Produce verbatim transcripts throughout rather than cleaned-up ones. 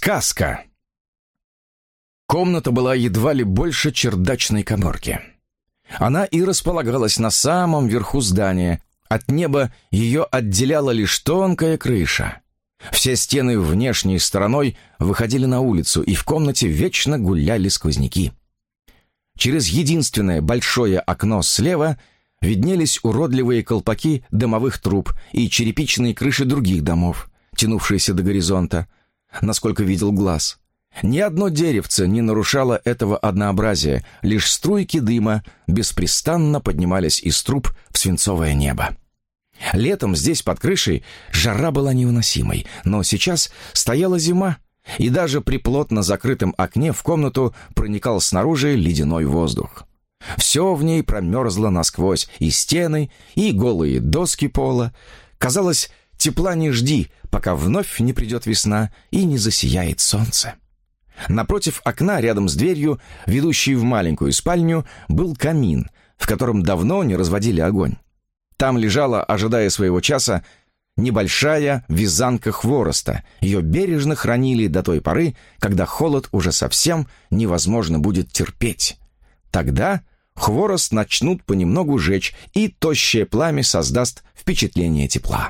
Сказка. Комната была едва ли больше чердачной каморки. Она и располагалась на самом верху здания. От неба ее отделяла лишь тонкая крыша. Все стены внешней стороной выходили на улицу, и в комнате вечно гуляли сквозняки. Через единственное большое окно слева виднелись уродливые колпаки дымовых труб и черепичные крыши других домов, тянувшиеся до горизонта, насколько видел глаз. Ни одно деревце не нарушало этого однообразия, лишь струйки дыма беспрестанно поднимались из труб в свинцовое небо. Летом здесь под крышей жара была невыносимой, но сейчас стояла зима, и даже при плотно закрытом окне в комнату проникал снаружи ледяной воздух. Все в ней промерзло насквозь, и стены, и голые доски пола. Казалось, тепла не жди, пока вновь не придет весна и не засияет солнце. Напротив окна, рядом с дверью, ведущей в маленькую спальню, был камин, в котором давно не разводили огонь. Там лежала, ожидая своего часа, небольшая вязанка хвороста. Ее бережно хранили до той поры, когда холод уже совсем невозможно будет терпеть. Тогда хворост начнут понемногу жечь, и тощее пламя создаст впечатление тепла.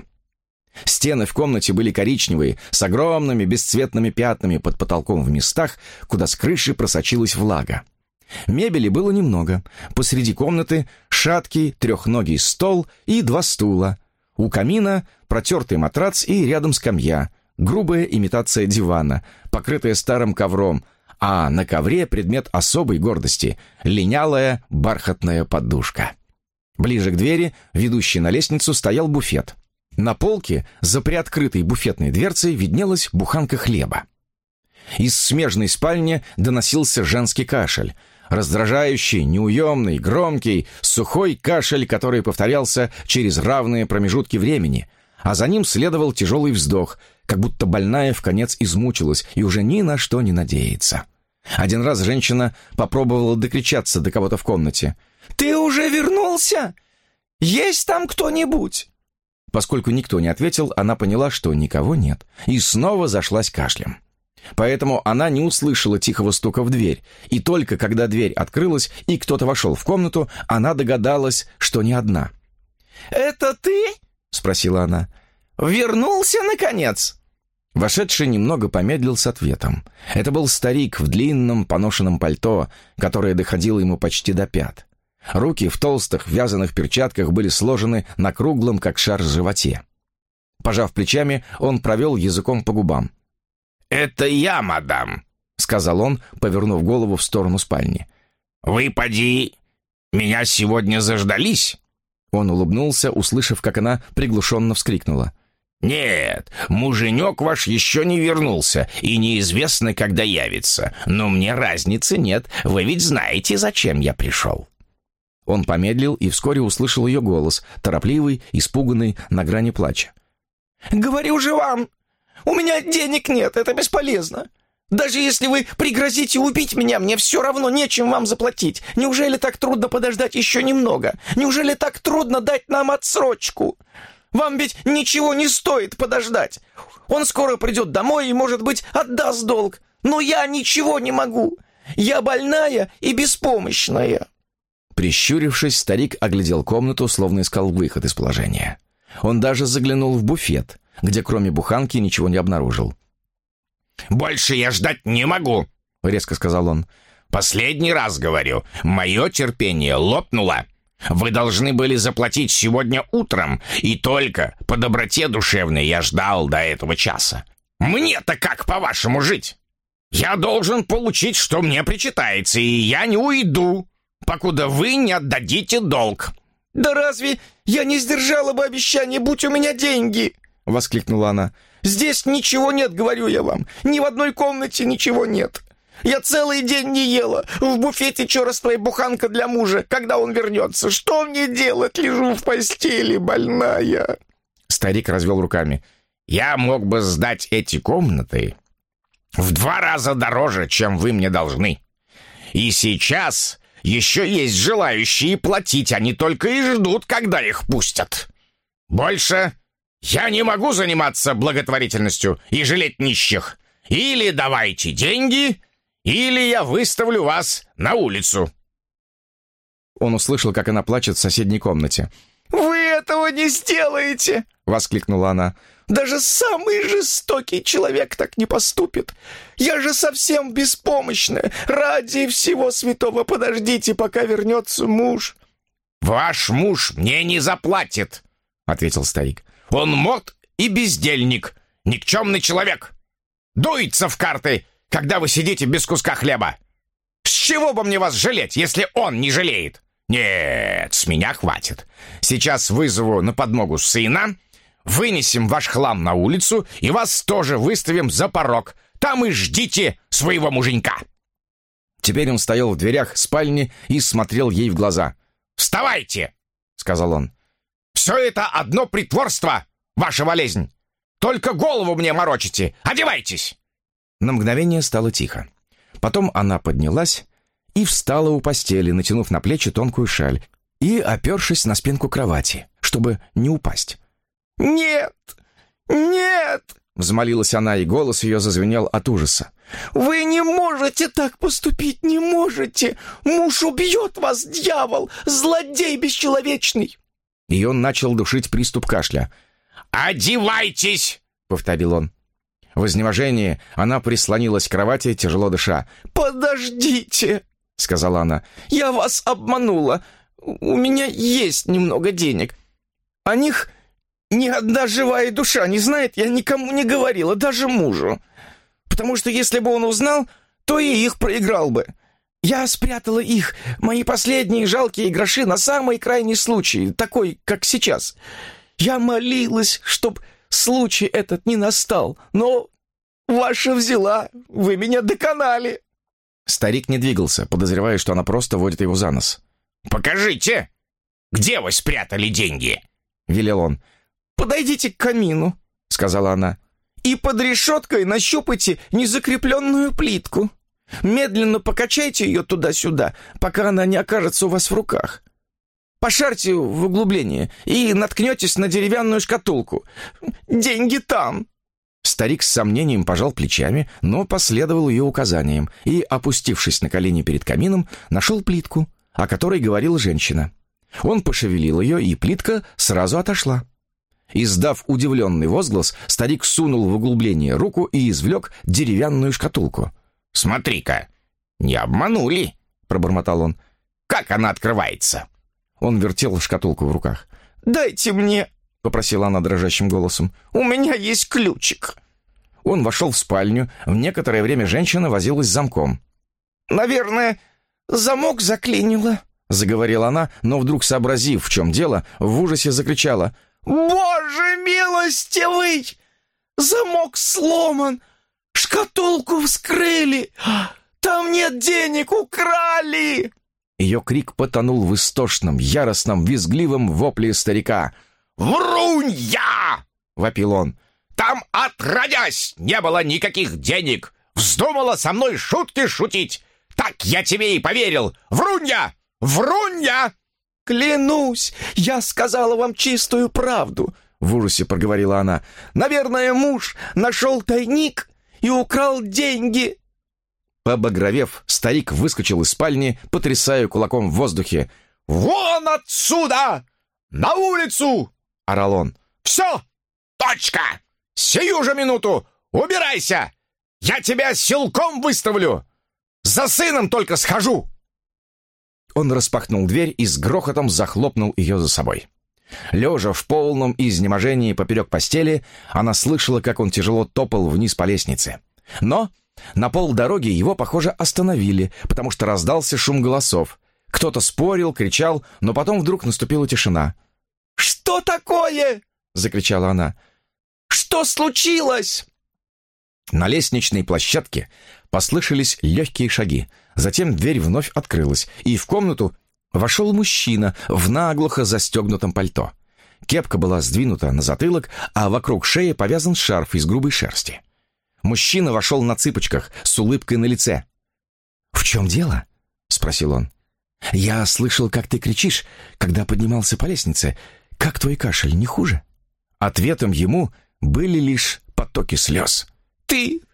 Стены в комнате были коричневые, с огромными бесцветными пятнами под потолком в местах, куда с крыши просочилась влага. Мебели было немного. Посреди комнаты шаткий трехногий стол и два стула. У камина протертый матрац и рядом скамья, грубая имитация дивана, покрытая старым ковром, а на ковре предмет особой гордости — линялая бархатная подушка. Ближе к двери, ведущей на лестницу, стоял буфет. На полке за приоткрытой буфетной дверцей виднелась буханка хлеба. Из смежной спальни доносился женский кашель, раздражающий, неуемный, громкий, сухой кашель, который повторялся через равные промежутки времени, а за ним следовал тяжелый вздох, как будто больная вконец измучилась и уже ни на что не надеется. Один раз женщина попробовала докричаться до кого-то в комнате. «Ты уже вернулся? Есть там кто-нибудь?» Поскольку никто не ответил, она поняла, что никого нет, и снова зашлась кашлем. Поэтому она не услышала тихого стука в дверь, и только когда дверь открылась и кто-то вошел в комнату, она догадалась, что не одна. «Это ты?» — спросила она. «Вернулся, наконец?» Вошедший немного помедлил с ответом. Это был старик в длинном поношенном пальто, которое доходило ему почти до пят. Руки в толстых вязаных перчатках были сложены на круглом, как шар, животе. Пожав плечами, он провел языком по губам. «Это я, мадам», — сказал он, повернув голову в сторону спальни. «Вы, поди, меня сегодня заждались?» Он улыбнулся, услышав, как она приглушенно вскрикнула. «Нет, муженек ваш еще не вернулся, и неизвестно, когда явится. Но мне разницы нет, вы ведь знаете, зачем я пришел». Он помедлил и вскоре услышал ее голос, торопливый, испуганный, на грани плача. «Говорю же вам, у меня денег нет, это бесполезно. Даже если вы пригрозите убить меня, мне все равно нечем вам заплатить. Неужели так трудно подождать еще немного? Неужели так трудно дать нам отсрочку? Вам ведь ничего не стоит подождать. Он скоро придет домой и, может быть, отдаст долг. Но я ничего не могу. Я больная и беспомощная». Прищурившись, старик оглядел комнату, словно искал выход из положения. Он даже заглянул в буфет, где кроме буханки ничего не обнаружил. «Больше я ждать не могу», — резко сказал он. «Последний раз говорю, мое терпение лопнуло. Вы должны были заплатить сегодня утром, и только по доброте душевной я ждал до этого часа. Мне-то как, по-вашему, жить? Я должен получить, что мне причитается, и я не уйду, покуда вы не отдадите долг». «Да разве я не сдержала бы обещание, будь у меня деньги?» — воскликнула она. «Здесь ничего нет, говорю я вам. Ни в одной комнате ничего нет. Я целый день не ела. В буфете черствая буханка для мужа, когда он вернется. Что мне делать? Лежу в постели, больная». Старик развел руками. «Я мог бы сдать эти комнаты в два раза дороже, чем вы мне должны. И сейчас еще есть желающие платить, они только и ждут, когда их пустят. Больше я не могу заниматься благотворительностью и жалеть нищих. Или давайте деньги, или я выставлю вас на улицу». Он услышал, как она плачет в соседней комнате. «Вы этого не сделаете!» — воскликнула она. «Даже самый жестокий человек так не поступит. Я же совсем беспомощная. Ради всего святого подождите, пока вернется муж». «Ваш муж мне не заплатит», — ответил старик. «Он мод и бездельник, никчемный человек. Дуется в карты, когда вы сидите без куска хлеба. С чего бы мне вас жалеть, если он не жалеет? Нет, с меня хватит. Сейчас вызову на подмогу сына, вынесем ваш хлам на улицу и вас тоже выставим за порог. Там и ждите своего муженька». Теперь он стоял в дверях спальни и смотрел ей в глаза. «Вставайте!» — сказал он. «Все это одно притворство, ваша болезнь. Только голову мне морочите. Одевайтесь!» На мгновение стало тихо. Потом она поднялась и встала у постели, натянув на плечи тонкую шаль и опершись на спинку кровати, чтобы не упасть. «Нет! Нет!» — взмолилась она, и голос ее зазвенел от ужаса. «Вы не можете так поступить, не можете! Муж убьет вас, дьявол! Злодей бесчеловечный!» И он начал душить приступ кашля. «Одевайтесь!» — повторил он. В изнеможении она прислонилась к кровати, тяжело дыша. «Подождите!» — сказала она. «Я вас обманула. У меня есть немного денег. О них ни одна живая душа не знает, я никому не говорила, даже мужу. Потому что если бы он узнал, то и их проиграл бы. Я спрятала их, мои последние жалкие гроши, на самый крайний случай, такой, как сейчас. Я молилась, чтоб случай этот не настал, но ваша взяла, вы меня доконали». Старик не двигался, подозревая, что она просто водит его за нос. «Покажите, где вы спрятали деньги?» — велел он. «Подойдите к камину», — сказала она, «и под решеткой нащупайте незакрепленную плитку. Медленно покачайте ее туда-сюда, пока она не окажется у вас в руках. Пошарьте в углубление и наткнетесь на деревянную шкатулку. Деньги там». Старик с сомнением пожал плечами, но последовал ее указаниям и, опустившись на колени перед камином, нашел плитку, о которой говорила женщина. Он пошевелил ее, и плитка сразу отошла. Издав удивленный возглас, старик сунул в углубление руку и извлек деревянную шкатулку. «Смотри-ка, не обманули!» — пробормотал он. «Как она открывается?» Он вертел шкатулку в руках. «Дайте мне!» — попросила она дрожащим голосом. «У меня есть ключик». Он вошел в спальню. В некоторое время женщина возилась с замком. «Наверное, замок заклинило», — заговорила она, но вдруг, сообразив, в чем дело, в ужасе закричала. «Боже милостивый! Замок сломан! Шкатулку вскрыли! Там нет денег, украли!» Ее крик потонул в истошном, яростном, визгливом вопле старика. «Врунья!» — вопил он. «Там отродясь не было никаких денег! Вздумала со мной шутки шутить! Так я тебе и поверил! Врунья! Врунья!» «Клянусь, я сказала вам чистую правду», — в ужасе проговорила она. «Наверное, муж нашел тайник и украл деньги». Побагровев, старик выскочил из спальни, потрясая кулаком в воздухе. «Вон отсюда! На улицу!» — орал он. «Все! Точка! Сию же минуту! Убирайся! Я тебя силком выставлю! За сыном только схожу!» Он распахнул дверь и с грохотом захлопнул ее за собой. Лежа в полном изнеможении поперек постели, она слышала, как он тяжело топал вниз по лестнице. Но на полдороги его, похоже, остановили, потому что раздался шум голосов. Кто-то спорил, кричал, но потом вдруг наступила тишина. «Что такое?» — закричала она. «Что случилось?» На лестничной площадке послышались легкие шаги. Затем дверь вновь открылась, и в комнату вошел мужчина в наглухо застегнутом пальто. Кепка была сдвинута на затылок, а вокруг шеи повязан шарф из грубой шерсти. Мужчина вошел на цыпочках, с улыбкой на лице. «В чем дело?» — спросил он. «Я слышал, как ты кричишь, когда поднимался по лестнице. Как твой кашель, не хуже?» Ответом ему были лишь потоки слез. «Ты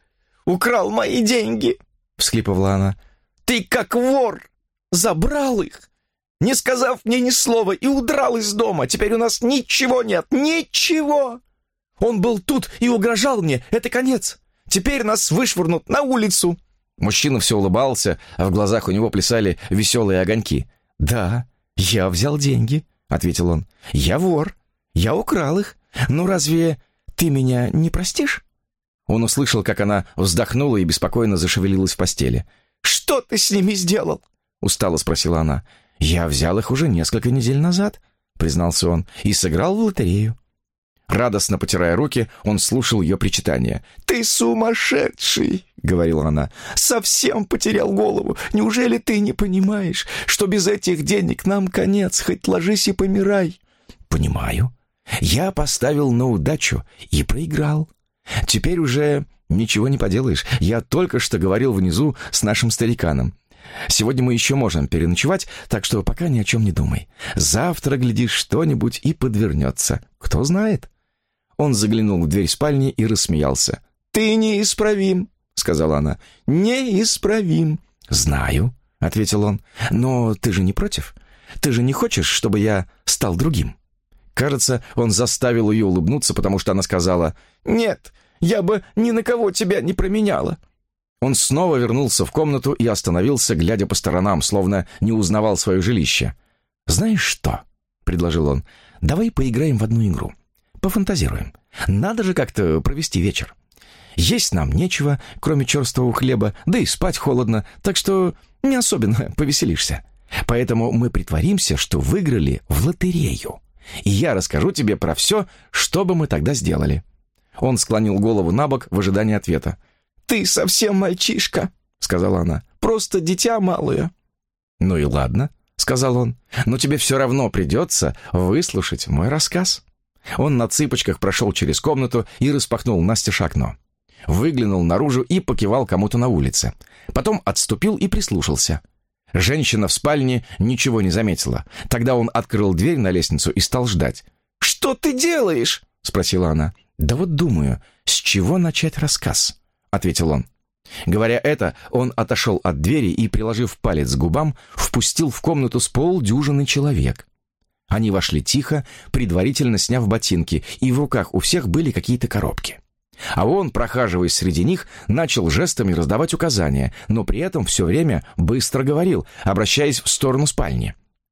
украл мои деньги!» — всхлипывала она. «Ты как вор! Забрал их, не сказав мне ни слова, и удрал из дома. Теперь у нас ничего нет, ничего! Он был тут и угрожал мне, это конец. Теперь нас вышвырнут на улицу!» Мужчина все улыбался, а в глазах у него плясали веселые огоньки. «Да, я взял деньги», — ответил он. «Я вор, я украл их. Ну разве ты меня не простишь?» Он услышал, как она вздохнула и беспокойно зашевелилась в постели. «Что ты с ними сделал?» — устало спросила она. «Я взял их уже несколько недель назад», — признался он, — «и сыграл в лотерею». Радостно потирая руки, он слушал ее причитания. «Ты сумасшедший!» — говорила она. «Совсем потерял голову. Неужели ты не понимаешь, что без этих денег нам конец, хоть ложись и помирай?» «Понимаю. Я поставил на удачу и проиграл. Теперь уже ничего не поделаешь. Я только что говорил внизу с нашим стариканом. Сегодня мы еще можем переночевать, так что пока ни о чем не думай. Завтра, глядишь, что-нибудь и подвернется. Кто знает?» Он заглянул в дверь спальни и рассмеялся. «Ты неисправим», — сказала она. «Неисправим». «Знаю», — ответил он. «Но ты же не против? Ты же не хочешь, чтобы я стал другим?» Кажется, он заставил ее улыбнуться, потому что она сказала: «Нет, я бы ни на кого тебя не променяла». Он снова вернулся в комнату и остановился, глядя по сторонам, словно не узнавал свое жилище. «Знаешь что?» — предложил он. «Давай поиграем в одну игру. Пофантазируем. Надо же как-то провести вечер. Есть нам нечего, кроме черствого хлеба, да и спать холодно, так что не особенно повеселишься. Поэтому мы притворимся, что выиграли в лотерею. И я расскажу тебе про все, что бы мы тогда сделали». Он склонил голову на бок в ожидании ответа. «Ты совсем мальчишка», — сказала она. «Просто дитя малое». «Ну и ладно», — сказал он. «Но тебе все равно придется выслушать мой рассказ». Он на цыпочках прошел через комнату и распахнул настежь окно. Выглянул наружу и покивал кому-то на улице. Потом отступил и прислушался. Женщина в спальне ничего не заметила. Тогда он открыл дверь на лестницу и стал ждать. «Что ты делаешь?» — спросила она. «Да вот думаю, с чего начать рассказ?» — ответил он. Говоря это, он отошел от двери и, приложив палец к губам, впустил в комнату с полдюжины человек. Они вошли тихо, предварительно сняв ботинки, и в руках у всех были какие-то коробки. А он, прохаживаясь среди них, начал жестами раздавать указания, но при этом все время быстро говорил, обращаясь в сторону спальни.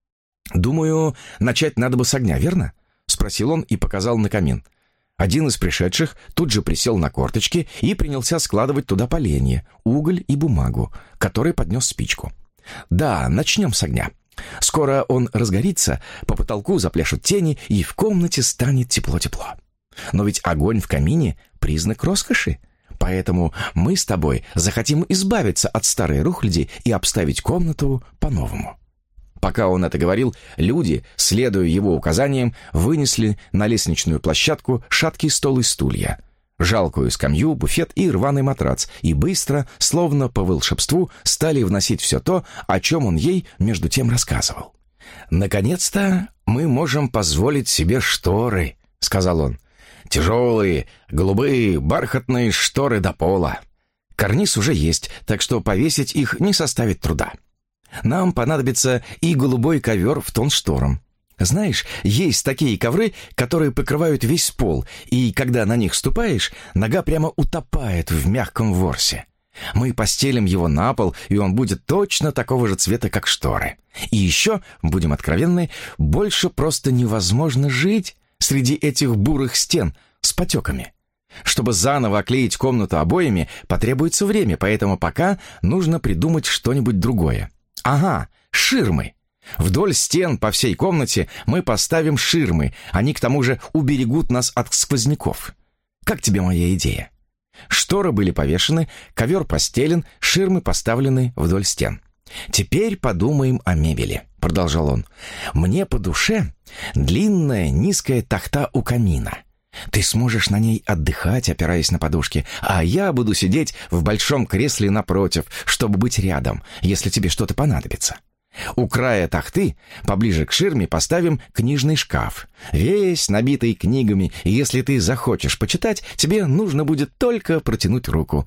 «Думаю, начать надо бы с огня, верно?» — спросил он и показал на камин. Один из пришедших тут же присел на корточки и принялся складывать туда поленья, уголь и бумагу, который поднес спичку. «Да, начнем с огня. Скоро он разгорится, по потолку запляшут тени, и в комнате станет тепло-тепло. Но ведь огонь в камине — признак роскоши, поэтому мы с тобой захотим избавиться от старой рухляди и обставить комнату по-новому». Пока он это говорил, люди, следуя его указаниям, вынесли на лестничную площадку шаткий стол и стулья, жалкую скамью, буфет и рваный матрац, и быстро, словно по волшебству, стали вносить все то, о чем он ей между тем рассказывал. «Наконец-то мы можем позволить себе шторы», — сказал он. «Тяжелые, голубые, бархатные шторы до пола. Карниз уже есть, так что повесить их не составит труда. Нам понадобится и голубой ковер в тон шторам. Знаешь, есть такие ковры, которые покрывают весь пол, и когда на них ступаешь, нога прямо утопает в мягком ворсе. Мы постелим его на пол, и он будет точно такого же цвета, как шторы. И еще, будем откровенны, больше просто невозможно жить среди этих бурых стен с потеками. Чтобы заново оклеить комнату обоями, потребуется время, поэтому пока нужно придумать что-нибудь другое. Ага, ширмы. Вдоль стен по всей комнате мы поставим ширмы. Они, к тому же, уберегут нас от сквозняков. Как тебе моя идея? Шторы были повешены, ковер постелен, ширмы поставлены вдоль стен. «Теперь подумаем о мебели», — продолжал он. «Мне по душе длинная низкая тахта у камина. Ты сможешь на ней отдыхать, опираясь на подушки, а я буду сидеть в большом кресле напротив, чтобы быть рядом, если тебе что-то понадобится. У края тахты, поближе к ширме, поставим книжный шкаф, весь набитый книгами, и если ты захочешь почитать, тебе нужно будет только протянуть руку.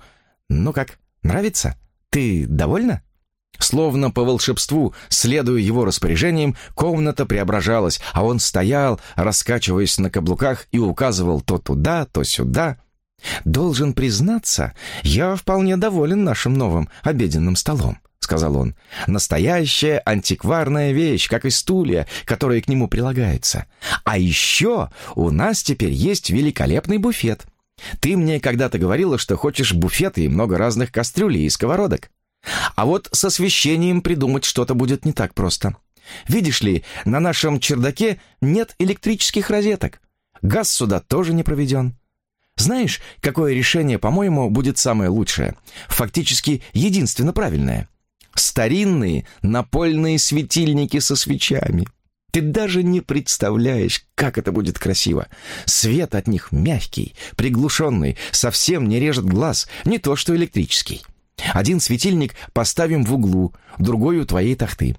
Ну как, нравится? Ты довольна?» Словно по волшебству, следуя его распоряжениям, комната преображалась, а он стоял, раскачиваясь на каблуках, и указывал то туда, то сюда. «Должен признаться, я вполне доволен нашим новым обеденным столом», — сказал он. «Настоящая антикварная вещь, как и стулья, которые к нему прилагаются. А еще у нас теперь есть великолепный буфет. Ты мне когда-то говорила, что хочешь буфеты и много разных кастрюлей и сковородок. А вот с освещением придумать что-то будет не так просто. Видишь ли, на нашем чердаке нет электрических розеток. Газ сюда тоже не проведен. Знаешь, какое решение, по-моему, будет самое лучшее? Фактически единственно правильное. Старинные напольные светильники со свечами. Ты даже не представляешь, как это будет красиво. Свет от них мягкий, приглушенный, совсем не режет глаз, не то что электрический. Один светильник поставим в углу, другой у твоей тахты.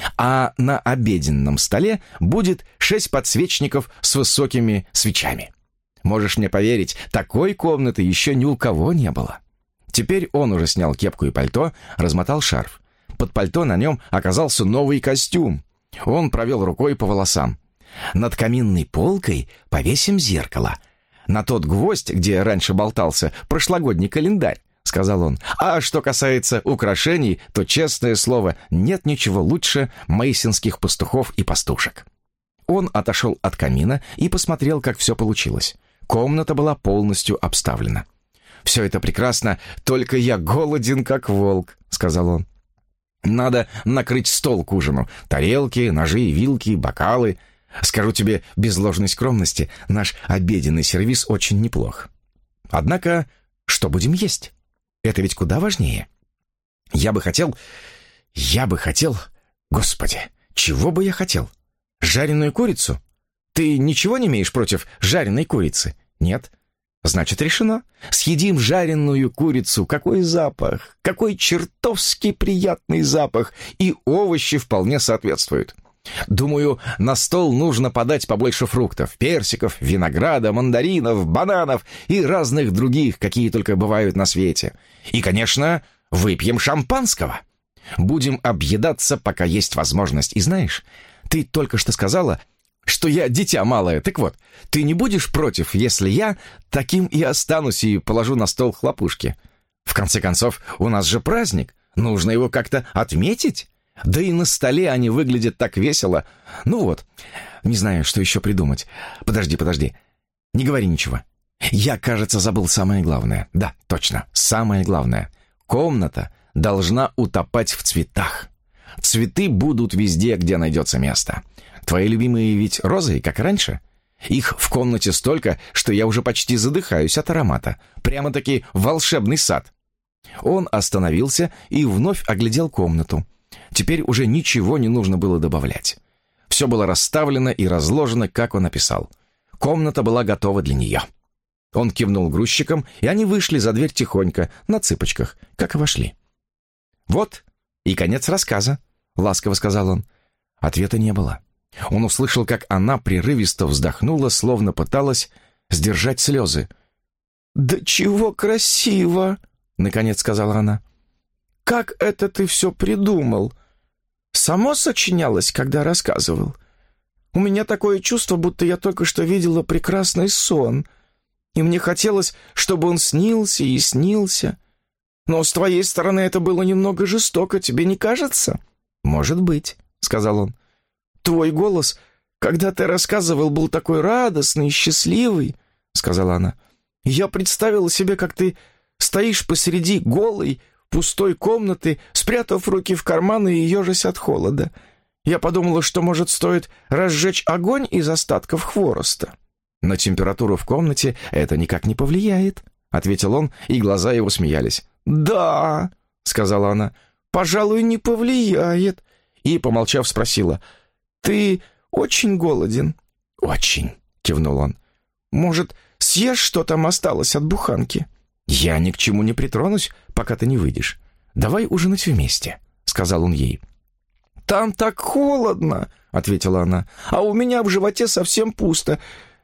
А на обеденном столе будет шесть подсвечников с высокими свечами. Можешь мне поверить, такой комнаты еще ни у кого не было». Теперь он уже снял кепку и пальто, размотал шарф. Под пальто на нем оказался новый костюм. Он провел рукой по волосам. «Над каминной полкой повесим зеркало. На тот гвоздь, где раньше болтался прошлогодний календарь», — сказал он. «А что касается украшений, то, честное слово, нет ничего лучше мейсонских пастухов и пастушек». Он отошел от камина и посмотрел, как все получилось. Комната была полностью обставлена. «Все это прекрасно, только я голоден, как волк», — сказал он. «Надо накрыть стол к ужину. Тарелки, ножи, вилки, бокалы. Скажу тебе без ложной скромности, наш обеденный сервиз очень неплох. Однако, что будем есть? Это ведь куда важнее. Я бы хотел... Я бы хотел... Господи, чего бы я хотел? Жареную курицу? Ты ничего не имеешь против жареной курицы? Нет? Значит, решено. Съедим жареную курицу. Какой запах! Какой чертовски приятный запах! И овощи вполне соответствуют. Думаю, на стол нужно подать побольше фруктов, персиков, винограда, мандаринов, бананов и разных других, какие только бывают на свете. И, конечно, выпьем шампанского. Будем объедаться, пока есть возможность. И знаешь, ты только что сказала, что я дитя малое. Так вот, ты не будешь против, если я таким и останусь и положу на стол хлопушки? В конце концов, у нас же праздник. Нужно его как-то отметить. Да и на столе они выглядят так весело. Ну вот, не знаю, что еще придумать. Подожди, подожди. Не говори ничего. Я, кажется, забыл самое главное. Да, точно, самое главное. Комната должна утопать в цветах. Цветы будут везде, где найдется место. Твои любимые ведь розы, как раньше? Их в комнате столько, что я уже почти задыхаюсь от аромата. Прямо-таки волшебный сад. Он остановился и вновь оглядел комнату. Теперь уже ничего не нужно было добавлять. Все было расставлено и разложено, как он описал. Комната была готова для нее. Он кивнул грузчикам, и они вышли за дверь тихонько, на цыпочках, как и вошли. «Вот и конец рассказа», — ласково сказал он. Ответа не было. Он услышал, как она прерывисто вздохнула, словно пыталась сдержать слезы. «Да чего красиво!» — наконец сказала она. «Как это ты все придумал? Само сочинялось, когда рассказывал? У меня такое чувство, будто я только что видела прекрасный сон, и мне хотелось, чтобы он снился и снился. Но с твоей стороны это было немного жестоко, тебе не кажется?» «Может быть», — сказал он. «Твой голос, когда ты рассказывал, был такой радостный и счастливый», — сказала она. «Я представила себе, как ты стоишь посреди голой, пустой комнаты, спрятав руки в карманы и ежась от холода. Я подумала, что, может, стоит разжечь огонь из остатков хвороста». «На температуру в комнате это никак не повлияет», — ответил он, и глаза его смеялись. «Да», — сказала она, — «пожалуй, не повлияет». И, помолчав, спросила: «Ты очень голоден?» «Очень», — кивнул он. «Может, съешь, что там осталось от буханки?» «Я ни к чему не притронусь, пока ты не выйдешь. Давай ужинать вместе», — сказал он ей. «Там так холодно», — ответила она, «а у меня в животе совсем пусто.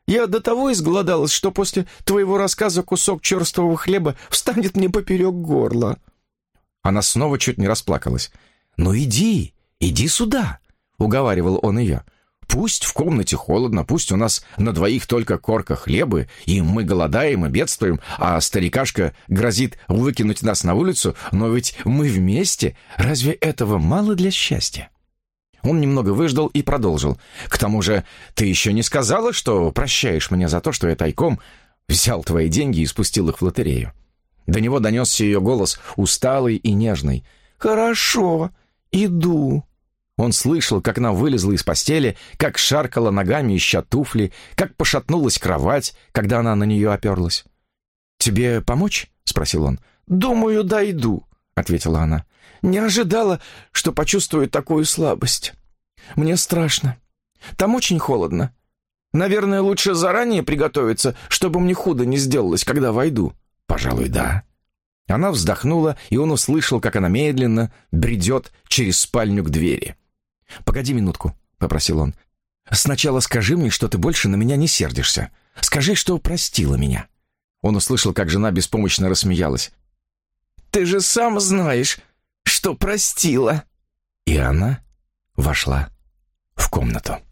Я до того изголодалась, что после твоего рассказа кусок черствого хлеба встанет мне поперек горла». Она снова чуть не расплакалась. «Ну иди, иди сюда», — уговаривал он ее. «Пусть в комнате холодно, пусть у нас на двоих только корка хлеба, и мы голодаем и бедствуем, а старикашка грозит выкинуть нас на улицу, но ведь мы вместе. Разве этого мало для счастья?» Он немного выждал и продолжил. «К тому же ты еще не сказала, что прощаешь меня за то, что я тайком взял твои деньги и спустил их в лотерею». До него донесся ее голос, усталый и нежный. «Хорошо, иду». Он слышал, как она вылезла из постели, как шаркала ногами, ища туфли, как пошатнулась кровать, когда она на нее оперлась. «Тебе помочь?» — спросил он. «Думаю, дойду», — ответила она. «Не ожидала, что почувствую такую слабость. Мне страшно. Там очень холодно. Наверное, лучше заранее приготовиться, чтобы мне худо не сделалось, когда войду». «Пожалуй, да». Она вздохнула, и он услышал, как она медленно бредет через спальню к двери. «Погоди минутку», — попросил он. «Сначала скажи мне, что ты больше на меня не сердишься. Скажи, что простила меня». Он услышал, как жена беспомощно рассмеялась. «Ты же сам знаешь, что простила». И она вошла в комнату.